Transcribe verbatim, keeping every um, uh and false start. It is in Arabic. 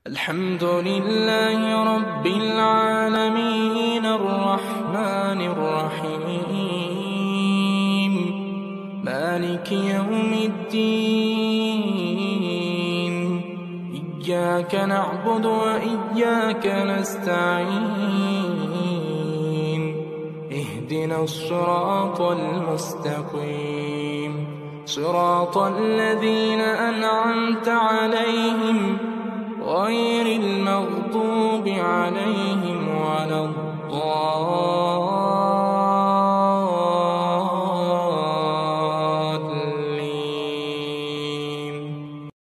الحمد لله رب العالمين الرحمن الرحيم مالك يوم الدين إياك نعبد وإياك نستعين اهدنا الصراط المستقيم صراط الذين أنعمت عليهم غير المغضوب عليهم ولا الضالين.